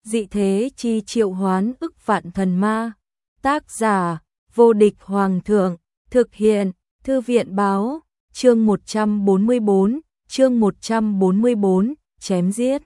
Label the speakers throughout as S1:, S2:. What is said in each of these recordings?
S1: Dị thế chi triệu hoán ức vạn thần ma. Tác giả: Vô địch hoàng thượng. Thực hiện: Thư viện báo. Chương 144, chém giết.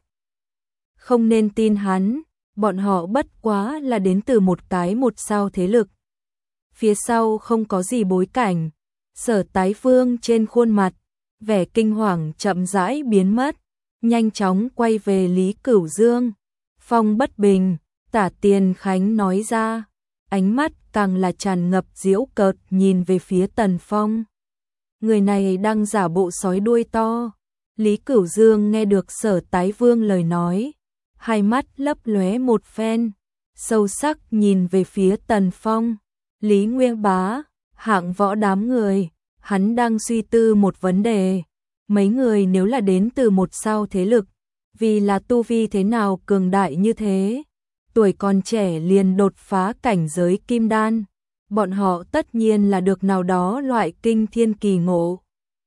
S1: Không nên tin hắn, bọn họ bất quá là đến từ một sao thế lực. Phía sau không có gì bối cảnh. Sở Tái Vương trên khuôn mặt, vẻ kinh hoàng chậm rãi biến mất, nhanh chóng quay về Lý Cửu Dương. Phong bất bình, Tả Tiền Khánh nói ra, ánh mắt càng là tràn ngập giễu cợt nhìn về phía Tần Phong. Người này đang giả bộ sói đuôi to. Lý Cửu Dương nghe được Sở Tái Vương lời nói, hai mắt lấp lóe một phen, sâu sắc nhìn về phía Tần Phong. Lý Nguyên Bá, hạng võ đám người, hắn đang suy tư một vấn đề. Mấy người nếu là đến từ một sao thế lực, vì là tu vi thế nào cường đại như thế, tuổi còn trẻ liền đột phá cảnh giới kim đan, bọn họ tất nhiên là được nào đó loại kinh thiên kỳ ngộ.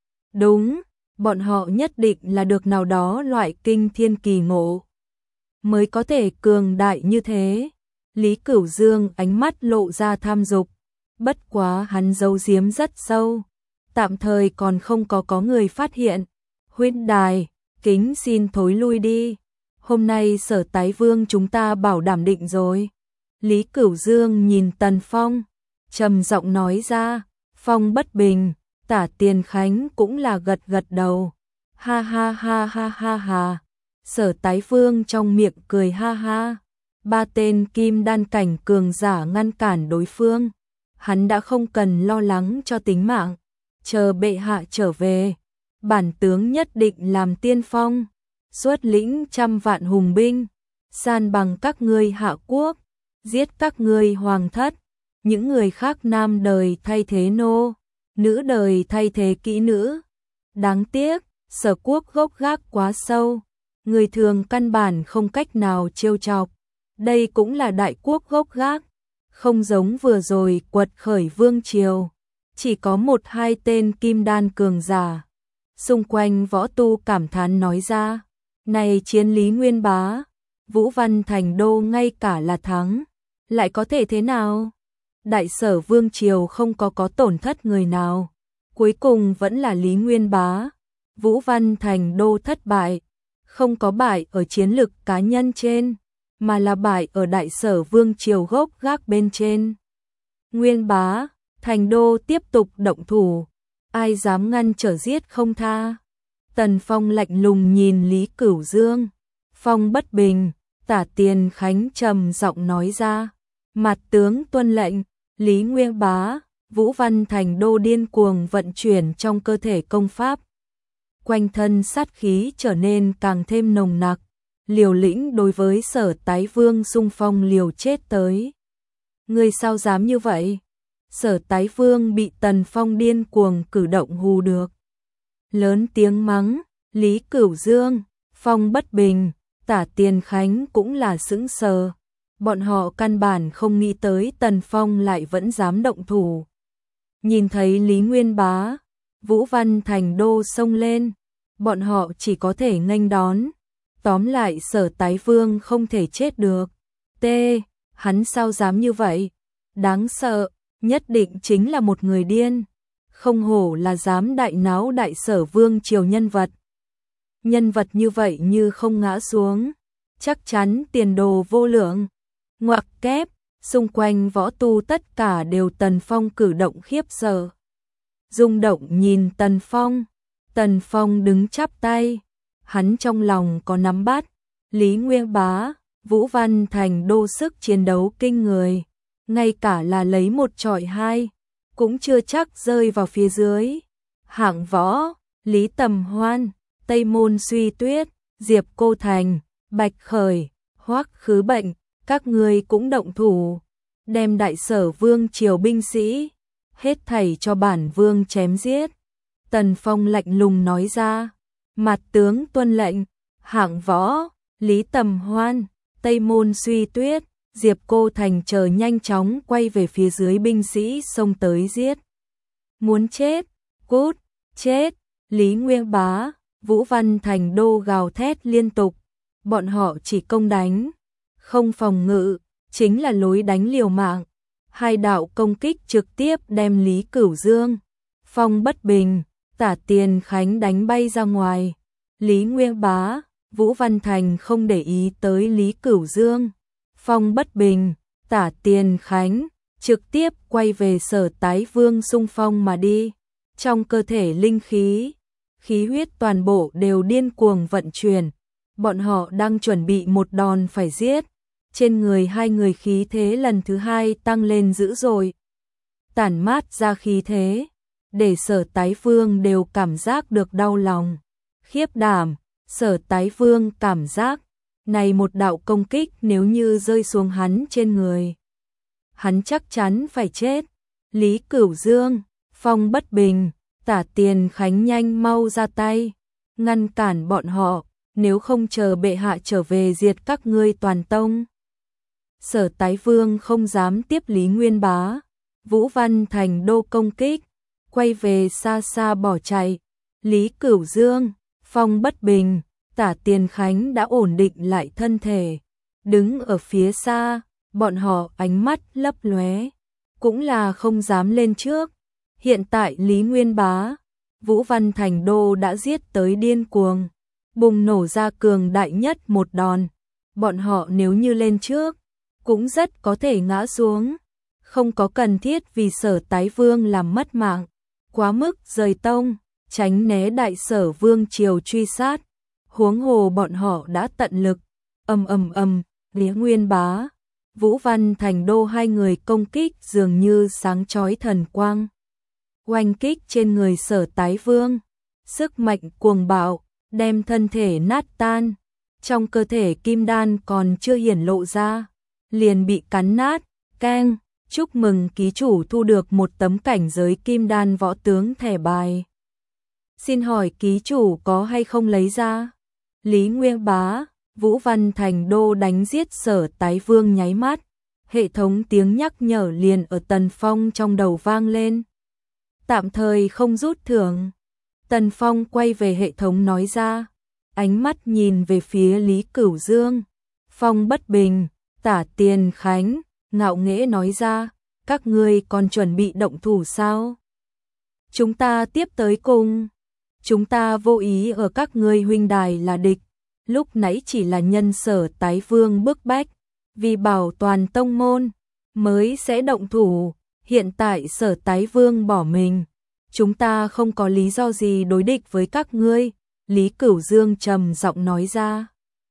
S1: Đúng, bọn họ nhất định là được nào đó loại kinh thiên kỳ ngộ, mới có thể cường đại như thế. Lý Cửu Dương ánh mắt lộ ra tham dục, bất quá hắn giấu giếm rất sâu, tạm thời còn không có người phát hiện. Huynh đài, kính xin thối lui đi. Hôm nay Sở Tái Vương chúng ta bảo đảm định rồi. Lý Cửu Dương nhìn Tần Phong, trầm giọng nói ra. Phong bất bình, Tả Tiền Khánh cũng là gật gật đầu. Ha ha ha ha ha ha. Sở Tái Vương trong miệng cười ha ha. Ba tên kim đan cảnh cường giả ngăn cản đối phương. Hắn đã không cần lo lắng cho tính mạng. Chờ bệ hạ trở về, bản tướng nhất định làm tiên phong, xuất lĩnh 100 vạn hùng binh, san bằng các ngươi hạ quốc, giết các ngươi hoàng thất, những người khác nam đời thay thế nô, nữ đời thay thế kỹ nữ. Đáng tiếc, Sở quốc gốc gác quá sâu, người thường căn bản không cách nào trêu chọc. Đây cũng là đại quốc gốc gác, không giống vừa rồi quật khởi vương triều, chỉ có 1-2 tên kim đan cường giả. Xung quanh võ tu cảm thán nói ra, này chiến Lý Nguyên Bá, Vũ Văn Thành Đô ngay cả là thắng, lại có thể thế nào? Đại Sở vương triều không có tổn thất người nào, cuối cùng vẫn là Lý Nguyên Bá, Vũ Văn Thành Đô thất bại, không có bại ở chiến lực cá nhân trên, mà là bại ở Đại Sở vương triều gốc gác bên trên. Nguyên Bá, Thành Đô tiếp tục động thủ, ai dám ngăn trở giết không tha. Tần Phong lạnh lùng nhìn Lý Cửu Dương. Phong bất bình, Tả Tiền Khánh trầm giọng nói ra. Mặt tướng tuân lệnh. Lý Nguyên Bá, Vũ Văn Thành Đô điên cuồng vận chuyển trong cơ thể công pháp. Quanh thân sát khí trở nên càng thêm nồng nặc, liều lĩnh đối với Sở Tái Vương xung phong liều chết tới. Người sao dám như vậy? Sở Tái Vương bị Tần Phong điên cuồng cử động hù được, lớn tiếng mắng. Lý Cửu Dương, Phong bất bình, Tả Tiền Khánh cũng là sững sờ. Bọn họ căn bản không nghĩ tới Tần Phong lại vẫn dám động thủ. Nhìn thấy Lý Nguyên Bá, Vũ Văn Thành Đô xông lên, bọn họ chỉ có thể nghênh đón. Tóm lại Sở Tái Vương không thể chết được. Hắn sao dám như vậy? Đáng sợ, nhất định chính là một người điên. Không hổ là dám đại náo Đại Sở vương triều nhân vật. Nhân vật như vậy như không ngã xuống, chắc chắn tiền đồ vô lượng. Ngoặc kép, xung quanh võ tu tất cả đều Tần Phong cử động khiếp sợ. Rung động nhìn Tần Phong. Tần Phong đứng chắp tay, hắn trong lòng có nắm bắt. Lý Nguyên Bá, Vũ Văn Thành Đô sức chiến đấu kinh người, ngay cả là lấy 1 chọi 2, cũng chưa chắc rơi vào phía dưới. Hạng võ, Lý Tầm Hoan, Tây Môn Suy Tuyết, Diệp Cô Thành, Bạch Khởi, Hoắc Khứ Bệnh, các ngươi cũng động thủ, đem Đại Sở vương triều binh sĩ, hết thảy cho bản vương chém giết. Tần Phong lạnh lùng nói ra. Mặt tướng tuân lệnh. Hạng võ, Lý Tầm Hoan, Tây Môn Suy Tuyết, Diệp Cô Thành chờ nhanh chóng quay về phía dưới binh sĩ xông tới giết. Muốn chết, cút, chết. Lý Nguyên Bá, Vũ Văn Thành Đô gào thét liên tục, bọn họ chỉ công đánh, không phòng ngự, chính là lối đánh liều mạng. Hai đạo công kích trực tiếp đem Lý Cửu Dương, Phong Bất Bình, Tả Tiền Khánh đánh bay ra ngoài. Lý Nguyên Bá, Vũ Văn Thành không để ý tới Lý Cửu Dương, Phong Bất Bình, Tả Tiền Khánh, trực tiếp quay về Sở Tái Vương xung phong mà đi. Trong cơ thể linh khí, khí huyết toàn bộ đều điên cuồng vận chuyển. Bọn họ đang chuẩn bị một đòn phải giết. Trên người hai người khí thế lần thứ hai tăng lên dữ dội, tản mát ra khí thế, để Sở Tái Vương đều cảm giác được đau lòng, khiếp đảm. Sở Tái Vương cảm giác, này một đạo công kích nếu như rơi xuống hắn trên người, hắn chắc chắn phải chết. Lý Cửu Dương, Phong Bất Bình, Tả Tiền Khánh nhanh mau ra tay, ngăn cản bọn họ, nếu không chờ bệ hạ trở về diệt các ngươi toàn tông. Sở Tái Vương không dám tiếp Lý Nguyên Bá, Vũ Văn Thành đô công kích, quay về xa xa bỏ chạy. Lý Cửu Dương, Phong Bất Bình, Tả Tiền Khánh đã ổn định lại thân thể, đứng ở phía xa, bọn họ ánh mắt lấp lóe, cũng là không dám lên trước. Hiện tại Lý Nguyên Bá, Vũ Văn Thành đô đã giết tới điên cuồng, bùng nổ ra cường đại nhất một đòn. Bọn họ nếu như lên trước, cũng rất có thể ngã xuống, không có cần thiết vì Sở Tái Vương làm mất mạng, quá mức rời tông, tránh né đại Sở Vương triều truy sát. Huống hồ bọn họ đã tận lực, Lý Nguyên Bá, Vũ Văn Thành đô hai người công kích dường như sáng chói thần quang, oanh kích trên người Sở Tái Vương, sức mạnh cuồng bạo, đem thân thể nát tan, trong cơ thể kim đan còn chưa hiển lộ ra, liền bị cắn nát. Keng, chúc mừng ký chủ thu được một tấm cảnh giới kim đan võ tướng thẻ bài. Xin hỏi ký chủ có hay không lấy ra? Lý Nguyên Bá, Vũ Văn Thành đô đánh giết Sở Tái Vương nháy mắt, hệ thống tiếng nhắc nhở liền ở Tần Phong trong đầu vang lên. Tạm thời không rút thưởng. Tần Phong quay về hệ thống nói ra, ánh mắt nhìn về phía Lý Cửu Dương, Phong Bất Bình, Tả Tiền Khánh, ngạo nghễ nói ra, các ngươi còn chuẩn bị động thủ sao? Chúng ta tiếp tới cùng. Chúng ta vô ý ở các ngươi huynh đài là địch, lúc nãy chỉ là nhân Sở Tái Vương bức bách, vì bảo toàn tông môn, mới sẽ động thủ. Hiện tại Sở Tái Vương bỏ mình, chúng ta không có lý do gì đối địch với các ngươi. Lý Cửu Dương trầm giọng nói ra.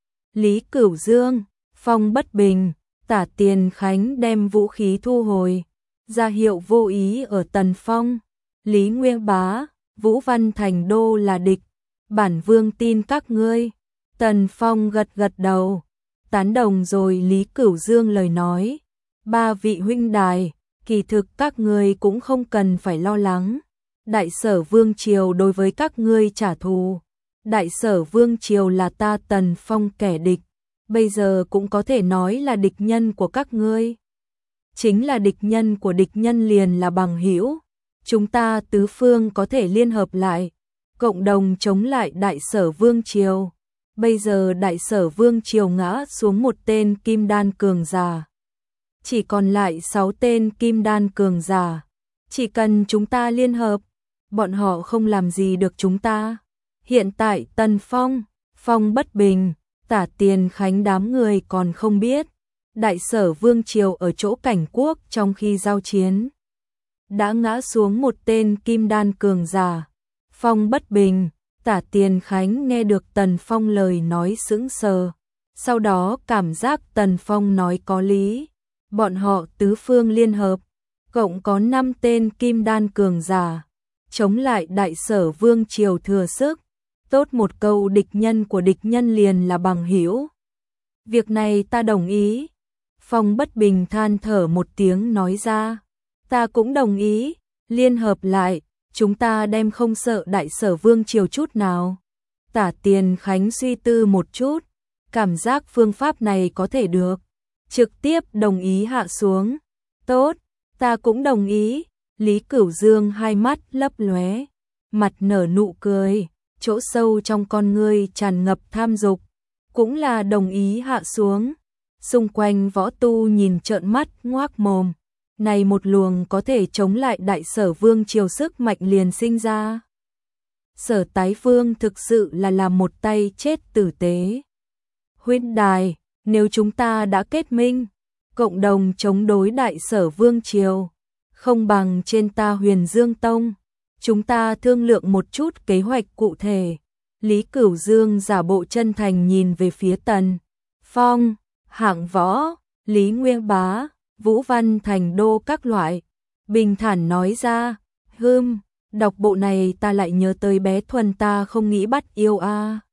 S1: Lý Cửu Dương, Phong Bất Bình, Tả Tiền Khánh đem vũ khí thu hồi, ra hiệu vô ý ở Tần Phong. Lý Nguyên Bá, Vũ Văn Thành đô là địch, bản vương tin các ngươi. Tần Phong gật gật đầu, tán đồng rồi Lý Cửu Dương lời nói. Ba vị huynh đài, kỳ thực các ngươi cũng không cần phải lo lắng. Đại Sở Vương triều đối với các ngươi trả thù. Đại Sở Vương triều là ta Tần Phong kẻ địch, bây giờ cũng có thể nói là địch nhân của các ngươi. Chính là địch nhân của địch nhân liền là bằng hữu. Chúng ta tứ phương có thể liên hợp lại, cộng đồng chống lại Đại Sở Vương triều. Bây giờ Đại Sở Vương triều ngã xuống một tên kim đan cường giả, chỉ còn lại 6 tên kim đan cường giả. Chỉ cần chúng ta liên hợp, bọn họ không làm gì được chúng ta. Hiện tại Tần Phong, Phong Bất Bình, Tả Tiền Khánh đám người còn không biết, Đại Sở Vương triều ở chỗ Cảnh Quốc trong khi giao chiến đã ngã xuống một tên kim đan cường giả. Phong Bất Bình, Tả Tiền Khánh nghe được Tần Phong lời nói sững sờ, sau đó cảm giác Tần Phong nói có lý. Bọn họ tứ phương liên hợp, cộng có 5 tên kim đan cường giả, chống lại Đại Sở Vương triều thừa sức. Tốt một câu địch nhân của địch nhân liền là bằng hữu. Việc này ta đồng ý. Phong Bất Bình than thở một tiếng nói ra. Ta cũng đồng ý, liên hợp lại, chúng ta đem không sợ Đại Sở Vương triều chút nào. Tả Tiền Khánh suy tư một chút, cảm giác phương pháp này có thể được, trực tiếp đồng ý hạ xuống. Tốt, ta cũng đồng ý. Lý Cửu Dương hai mắt lấp lóe, mặt nở nụ cười, chỗ sâu trong con ngươi tràn ngập tham dục, cũng là đồng ý hạ xuống. Xung quanh võ tu nhìn trợn mắt ngoác mồm. Này một luồng có thể chống lại đại sở vương triều sức mạnh liền sinh ra. Sở Tái Vương thực sự là làm một tay chết tử tế. Huynh đài, nếu chúng ta đã kết minh, cộng đồng chống đối đại sở vương triều, không bằng trên ta Huyền Dương Tông, chúng ta thương lượng một chút kế hoạch cụ thể. Lý Cửu Dương giả bộ chân thành nhìn về phía Tần Phong, Hạng Võ, Lý Nguyên Bá, Vũ Văn Thành Đô các loại. Bình thản nói ra, đọc bộ này ta lại nhớ tới bé Thuần ta không nghĩ bắt yêu a.